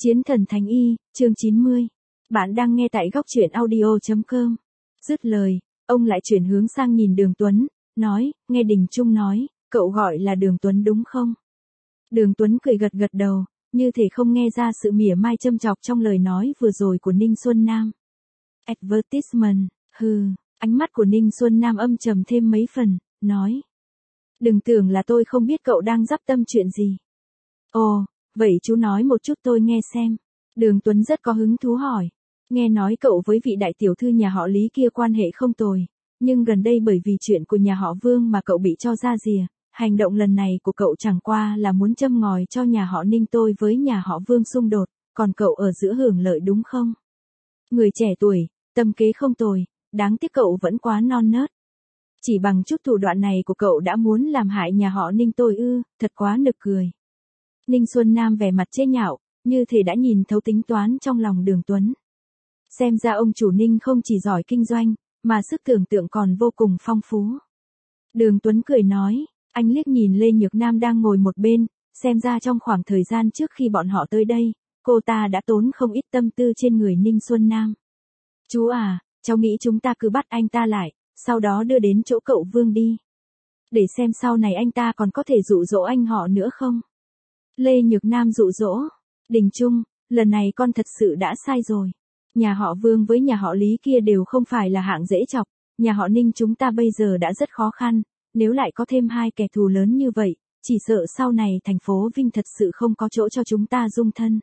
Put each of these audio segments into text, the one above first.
Chiến thần Thánh Y, chương 90. Bạn đang nghe tại góc truyện audio.com. Dứt lời, ông lại chuyển hướng sang nhìn Đường Tuấn, nói, nghe Đình Trung nói, cậu gọi là Đường Tuấn đúng không? Đường Tuấn cười gật gật đầu, như thể không nghe ra sự mỉa mai châm chọc trong lời nói vừa rồi của Ninh Xuân Nam. Advertisement, ánh mắt của Ninh Xuân Nam âm trầm thêm mấy phần, nói. Đừng tưởng là tôi không biết cậu đang dắp tâm chuyện gì. Ồ, vậy chú nói một chút tôi nghe xem. Đường Tuấn rất có hứng thú hỏi. Nghe nói cậu với vị đại tiểu thư nhà họ Lý kia quan hệ không tồi. Nhưng gần đây bởi vì chuyện của nhà họ Vương mà cậu bị cho ra rìa. Hành động lần này của cậu chẳng qua là muốn châm ngòi cho nhà họ Ninh tôi với nhà họ Vương xung đột. Còn cậu ở giữa hưởng lợi đúng không? Người trẻ tuổi, tâm kế không tồi. Đáng tiếc cậu vẫn quá non nớt. Chỉ bằng chút thủ đoạn này của cậu đã muốn làm hại nhà họ Ninh tôi ư, thật quá nực cười. Ninh Xuân Nam vẻ mặt chế nhạo, như thể đã nhìn thấu tính toán trong lòng Đường Tuấn. Xem ra ông chủ Ninh không chỉ giỏi kinh doanh, mà sức tưởng tượng còn vô cùng phong phú. Đường Tuấn cười nói, anh liếc nhìn Lê Nhược Nam đang ngồi một bên, xem ra trong khoảng thời gian trước khi bọn họ tới đây, cô ta đã tốn không ít tâm tư trên người Ninh Xuân Nam. Chú à, cháu nghĩ chúng ta cứ bắt anh ta lại, sau đó đưa đến chỗ cậu Vương đi. Để xem sau này anh ta còn có thể dụ dỗ anh họ nữa không? Lê Nhược Nam dụ dỗ. Đình Trung, lần này con thật sự đã sai rồi. Nhà họ Vương với nhà họ Lý kia đều không phải là hạng dễ chọc. Nhà họ Ninh chúng ta bây giờ đã rất khó khăn. Nếu lại có thêm hai kẻ thù lớn như vậy, chỉ sợ sau này thành phố Vinh thật sự không có chỗ cho chúng ta dung thân.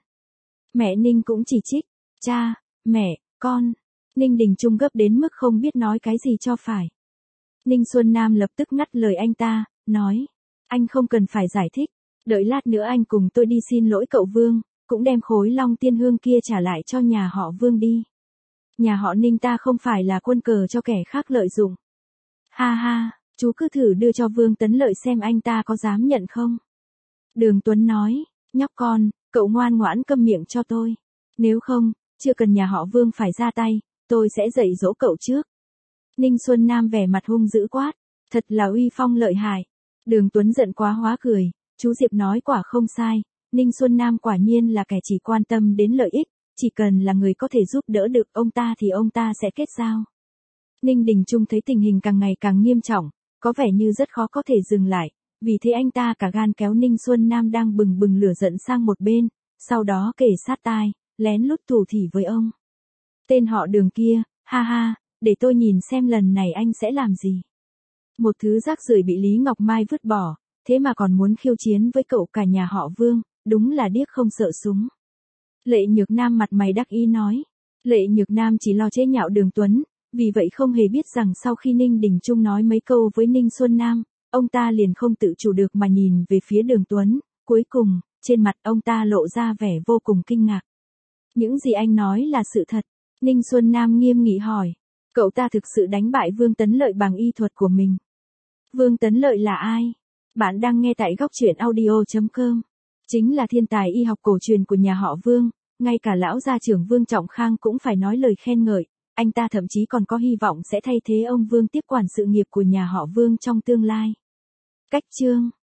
Mẹ Ninh cũng chỉ trích. Cha, mẹ, con. Ninh Đình Trung gấp đến mức không biết nói cái gì cho phải. Ninh Xuân Nam lập tức ngắt lời anh ta, nói. Anh không cần phải giải thích. Đợi lát nữa anh cùng tôi đi xin lỗi cậu Vương, cũng đem khối long tiên hương kia trả lại cho nhà họ Vương đi. Nhà họ Ninh ta không phải là quân cờ cho kẻ khác lợi dụng. Ha ha, chú cứ thử đưa cho Vương Tấn Lợi xem anh ta có dám nhận không. Đường Tuấn nói, nhóc con, cậu ngoan ngoãn câm miệng cho tôi. Nếu không, chưa cần nhà họ Vương phải ra tay, tôi sẽ dạy dỗ cậu trước. Ninh Xuân Nam vẻ mặt hung dữ quát, thật là uy phong lợi hại. Đường Tuấn giận quá hóa cười. Chú Diệp nói quả không sai, Ninh Xuân Nam quả nhiên là kẻ chỉ quan tâm đến lợi ích, chỉ cần là người có thể giúp đỡ được ông ta thì ông ta sẽ kết giao. Ninh Đình Trung thấy tình hình càng ngày càng nghiêm trọng, có vẻ như rất khó có thể dừng lại, vì thế anh ta cả gan kéo Ninh Xuân Nam đang bừng bừng lửa giận sang một bên, sau đó kể sát tai, lén lút thủ thỉ với ông. Tên họ Đường kia, ha ha, để tôi nhìn xem lần này anh sẽ làm gì. Một thứ rác rưởi bị Lý Ngọc Mai vứt bỏ. Thế mà còn muốn khiêu chiến với cậu cả nhà họ Vương, đúng là điếc không sợ súng. Lệ Nhược Nam mặt mày đắc ý nói. Lệ Nhược Nam chỉ lo chế nhạo Đường Tuấn, vì vậy không hề biết rằng sau khi Ninh Đình Trung nói mấy câu với Ninh Xuân Nam, ông ta liền không tự chủ được mà nhìn về phía Đường Tuấn, cuối cùng, trên mặt ông ta lộ ra vẻ vô cùng kinh ngạc. Những gì anh nói là sự thật, Ninh Xuân Nam nghiêm nghị hỏi, cậu ta thực sự đánh bại Vương Tấn Lợi bằng y thuật của mình. Vương Tấn Lợi là ai? Bạn đang nghe tại góc truyện audio.com. Chính là thiên tài y học cổ truyền của nhà họ Vương, ngay cả lão gia trưởng Vương Trọng Khang cũng phải nói lời khen ngợi, anh ta thậm chí còn có hy vọng sẽ thay thế ông Vương tiếp quản sự nghiệp của nhà họ Vương trong tương lai. Cách chương